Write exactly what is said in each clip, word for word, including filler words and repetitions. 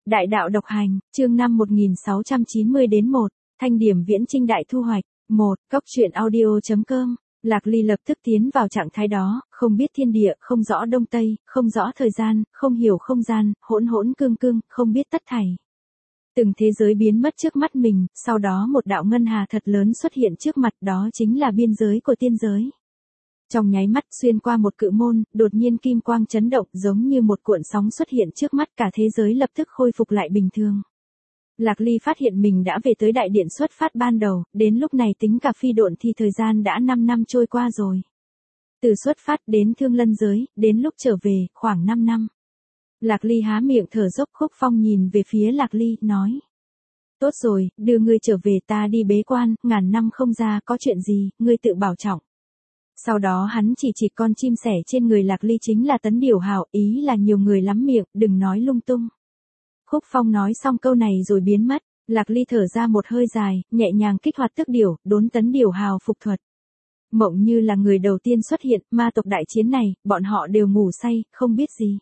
Đại đạo độc hành, chương năm một nghìn sáu trăm chín mươi đến một, thanh điểm viễn chinh đại thu hoạch. một. Cốc truyện audio.com. Lạc Ly lập tức tiến vào trạng thái đó, không biết thiên địa, không rõ đông tây, không rõ thời gian, không hiểu không gian, hỗn hỗn cương cương, không biết tất thảy. Từng thế giới biến mất trước mắt mình, sau đó một đạo ngân hà thật lớn xuất hiện trước mặt, đó chính là biên giới của tiên giới. Trong nháy mắt xuyên qua một cự môn, đột nhiên kim quang chấn động giống như một cuộn sóng xuất hiện trước mắt, cả thế giới lập tức khôi phục lại bình thường. Lạc Ly phát hiện mình đã về tới đại điện xuất phát ban đầu, đến lúc này tính cả phi độn thì thời gian đã năm năm trôi qua rồi. Từ xuất phát đến thương lân giới, đến lúc trở về, khoảng năm năm. Lạc Ly há miệng thở dốc. Khúc Phong nhìn về phía Lạc Ly, nói. Tốt rồi, đưa ngươi trở về, ta đi bế quan, ngàn năm không ra, có chuyện gì, ngươi tự bảo trọng. Sau đó hắn chỉ chỉ con chim sẻ trên người Lạc Ly chính là Tấn Điểu Hào, ý là nhiều người lắm miệng, đừng nói lung tung. Khúc Phong nói xong câu này rồi biến mất, Lạc Ly thở ra một hơi dài, nhẹ nhàng kích hoạt tức điểu, đốn Tấn Điểu Hào phục thuật. Mộng như là người đầu tiên xuất hiện, ma tộc đại chiến này, bọn họ đều ngủ say, không biết gì.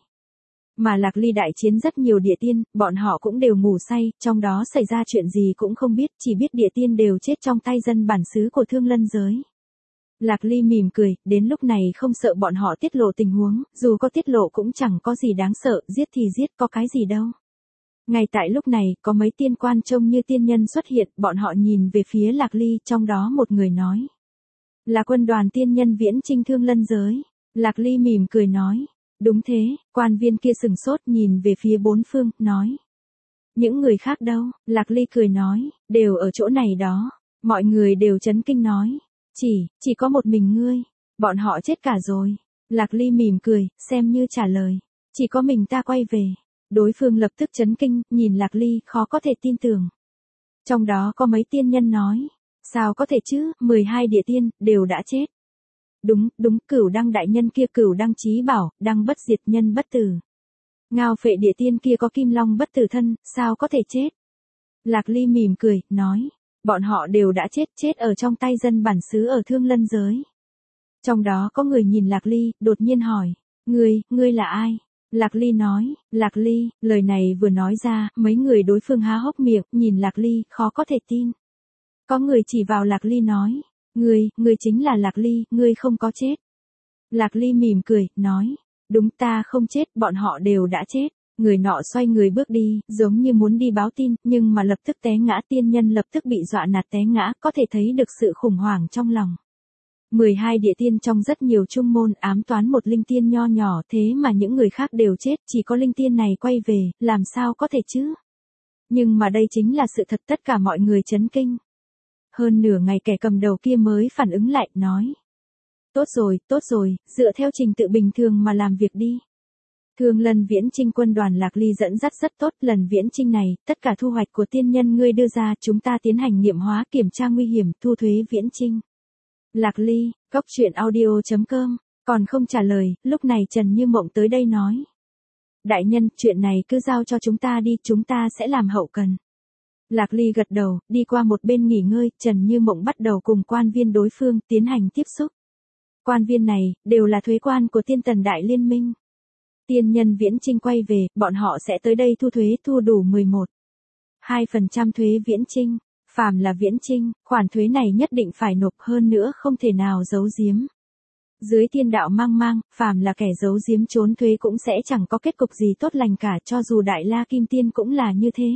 Mà Lạc Ly đại chiến rất nhiều địa tiên, bọn họ cũng đều ngủ say, trong đó xảy ra chuyện gì cũng không biết, chỉ biết địa tiên đều chết trong tay dân bản xứ của thương lân giới. Lạc Ly mỉm cười, đến lúc này không sợ bọn họ tiết lộ tình huống, dù có tiết lộ cũng chẳng có gì đáng sợ, giết thì giết, có cái gì đâu. Ngay tại lúc này, có mấy tiên quan trông như tiên nhân xuất hiện, bọn họ nhìn về phía Lạc Ly, trong đó một người nói. Là quân đoàn tiên nhân viễn chinh thương lân giới. Lạc Ly mỉm cười nói. Đúng thế, quan viên kia sừng sốt nhìn về phía bốn phương, nói. Những người khác đâu? Lạc Ly cười nói, đều ở chỗ này đó. Mọi người đều chấn kinh nói. Chỉ, chỉ có một mình ngươi. Bọn họ chết cả rồi. Lạc Ly mỉm cười, xem như trả lời. Chỉ có mình ta quay về. Đối phương lập tức chấn kinh, nhìn Lạc Ly, khó có thể tin tưởng. Trong đó có mấy tiên nhân nói. Sao có thể chứ, mười hai địa tiên, đều đã chết. Đúng, đúng, Cửu Đăng đại nhân kia, Cửu Đăng chí bảo, đăng bất diệt nhân bất tử. Ngao Phệ địa tiên kia có kim long bất tử thân, sao có thể chết? Lạc Ly mỉm cười, nói. Bọn họ đều đã chết, chết ở trong tay dân bản xứ ở thương lân giới. Trong đó có người nhìn Lạc Ly, đột nhiên hỏi. Ngươi, ngươi là ai? Lạc Ly nói, Lạc Ly, lời này vừa nói ra, mấy người đối phương há hốc miệng, nhìn Lạc Ly, khó có thể tin. Có người chỉ vào Lạc Ly nói. Ngươi, ngươi chính là Lạc Ly, ngươi không có chết. Lạc Ly mỉm cười, nói. Đúng, ta không chết, bọn họ đều đã chết. Người nọ xoay người bước đi, giống như muốn đi báo tin, nhưng mà lập tức té ngã, tiên nhân lập tức bị dọa nạt té ngã, có thể thấy được sự khủng hoảng trong lòng. mười hai địa tiên trong rất nhiều trung môn ám toán một linh tiên nho nhỏ, thế mà những người khác đều chết, chỉ có linh tiên này quay về, làm sao có thể chứ? Nhưng mà đây chính là sự thật, tất cả mọi người chấn kinh. Hơn nửa ngày kẻ cầm đầu kia mới phản ứng lại, nói. Tốt rồi, tốt rồi, dựa theo trình tự bình thường mà làm việc đi. Thương lân viễn chinh quân đoàn Lạc Ly dẫn dắt rất tốt, lần viễn chinh này, tất cả thu hoạch của tiên nhân ngươi đưa ra, chúng ta tiến hành nghiệm hóa, kiểm tra nguy hiểm, thu thuế viễn chinh. Lạc Ly, cốc truyện audio.com, còn không trả lời, lúc này Trần Như Mộng tới đây nói. Đại nhân, chuyện này cứ giao cho chúng ta đi, chúng ta sẽ làm hậu cần. Lạc Ly gật đầu, đi qua một bên nghỉ ngơi, Trần Như Mộng bắt đầu cùng quan viên đối phương tiến hành tiếp xúc. Quan viên này, đều là thuế quan của tiên tần đại liên minh. Tiên nhân viễn chinh quay về, bọn họ sẽ tới đây thu thuế, thu đủ mười một phẩy hai phần trăm thuế viễn chinh. Phàm là viễn chinh, khoản thuế này nhất định phải nộp, hơn nữa không thể nào giấu giếm. Dưới thiên đạo mang mang, phàm là kẻ giấu giếm trốn thuế cũng sẽ chẳng có kết cục gì tốt lành cả, cho dù Đại La Kim Tiên cũng là như thế.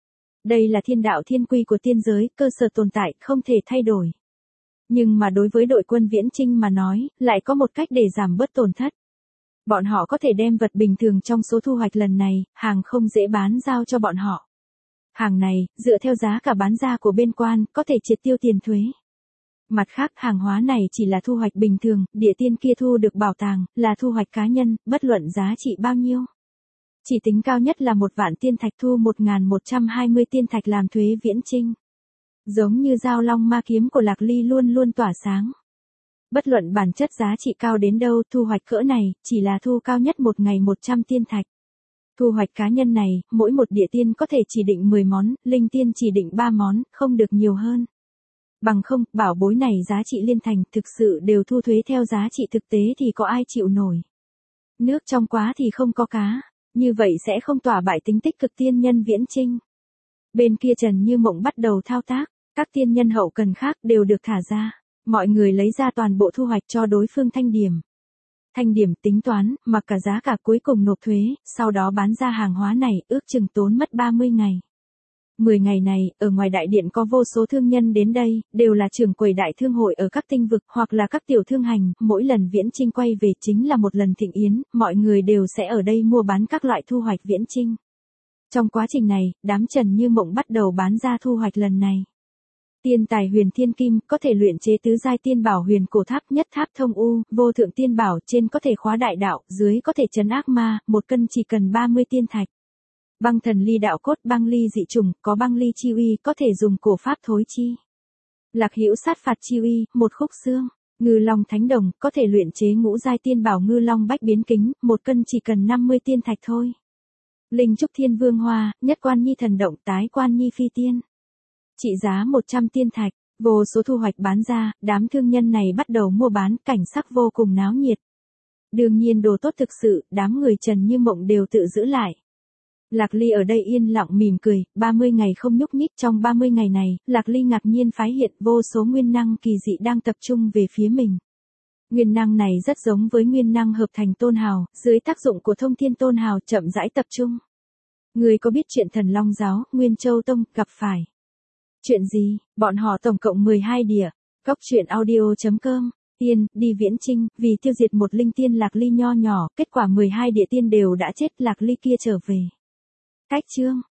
Đây là thiên đạo thiên quy của tiên giới, cơ sở tồn tại, không thể thay đổi. Nhưng mà đối với đội quân viễn chinh mà nói, lại có một cách để giảm bớt tổn thất. Bọn họ có thể đem vật bình thường trong số thu hoạch lần này, hàng không dễ bán giao cho bọn họ. Hàng này, dựa theo giá cả bán ra của bên quan, có thể triệt tiêu tiền thuế. Mặt khác, hàng hóa này chỉ là thu hoạch bình thường, địa tiên kia thu được bảo tàng, là thu hoạch cá nhân, bất luận giá trị bao nhiêu. Chỉ tính cao nhất là một vạn tiên thạch, thu một nghìn một trăm hai mươi tiên thạch làm thuế viễn chinh. Giống như dao long ma kiếm của Lạc Ly luôn luôn tỏa sáng. Bất luận bản chất giá trị cao đến đâu, thu hoạch cỡ này, chỉ là thu cao nhất một ngày một trăm tiên thạch. Thu hoạch cá nhân này, mỗi một địa tiên có thể chỉ định mười món, linh tiên chỉ định ba món, không được nhiều hơn. Bằng không, bảo bối này giá trị liên thành, thực sự đều thu thuế theo giá trị thực tế thì có ai chịu nổi. Nước trong quá thì không có cá. Như vậy sẽ không tỏa bại tính tích cực tiên nhân Viễn Chinh. Bên kia Trần Như Mộng bắt đầu thao tác, các tiên nhân hậu cần khác đều được thả ra. Mọi người lấy ra toàn bộ thu hoạch cho đối phương Thanh Điểm. Thanh Điểm tính toán, mặc cả giá cả cuối cùng nộp thuế, sau đó bán ra hàng hóa này, ước chừng tốn mất ba mươi ngày. mười ngày này, ở ngoài đại điện có vô số thương nhân đến đây, đều là trưởng quầy đại thương hội ở các tinh vực hoặc là các tiểu thương hành, mỗi lần Viễn Chinh quay về chính là một lần thịnh yến, mọi người đều sẽ ở đây mua bán các loại thu hoạch Viễn Chinh. Trong quá trình này, đám Trần Như Mộng bắt đầu bán ra thu hoạch lần này. Tiên tài huyền thiên kim, có thể luyện chế tứ giai tiên bảo huyền cổ tháp, nhất tháp thông u, vô thượng tiên bảo, trên có thể khóa đại đạo, dưới có thể trấn ác ma, một cân chỉ cần ba mươi tiên thạch. Băng thần ly đạo cốt, băng ly dị trùng, có băng ly chi uy, có thể dùng cổ pháp thối chi. Lạc hữu sát phạt chi uy, một khúc xương. Ngư long thánh đồng, có thể luyện chế ngũ giai tiên bảo ngư long bách biến kính, một cân chỉ cần năm mươi tiên thạch thôi. Linh trúc thiên vương hoa, nhất quan nhi thần động, tái quan nhi phi tiên. Trị giá một trăm tiên thạch, vô số thu hoạch bán ra, đám thương nhân này bắt đầu mua bán, cảnh sắc vô cùng náo nhiệt. Đương nhiên đồ tốt thực sự, đám người Trần Như Mộng đều tự giữ lại. Lạc Ly ở đây yên lặng mỉm cười, ba mươi ngày không nhúc nhích, trong ba mươi ngày này, Lạc Ly ngạc nhiên phái hiện vô số nguyên năng kỳ dị đang tập trung về phía mình. Nguyên năng này rất giống với nguyên năng hợp thành tôn hào, dưới tác dụng của thông thiên tôn hào chậm rãi tập trung. Người có biết chuyện Thần Long Giáo, Nguyên Châu Tông, gặp phải? Chuyện gì? Bọn họ tổng cộng mười hai địa. Cóc truyện audio chấm com. Tiên, đi Viễn Chinh, vì tiêu diệt một linh tiên Lạc Ly nho nhỏ, kết quả mười hai địa tiên đều đã chết, Lạc Ly kia trở về. Cách chương.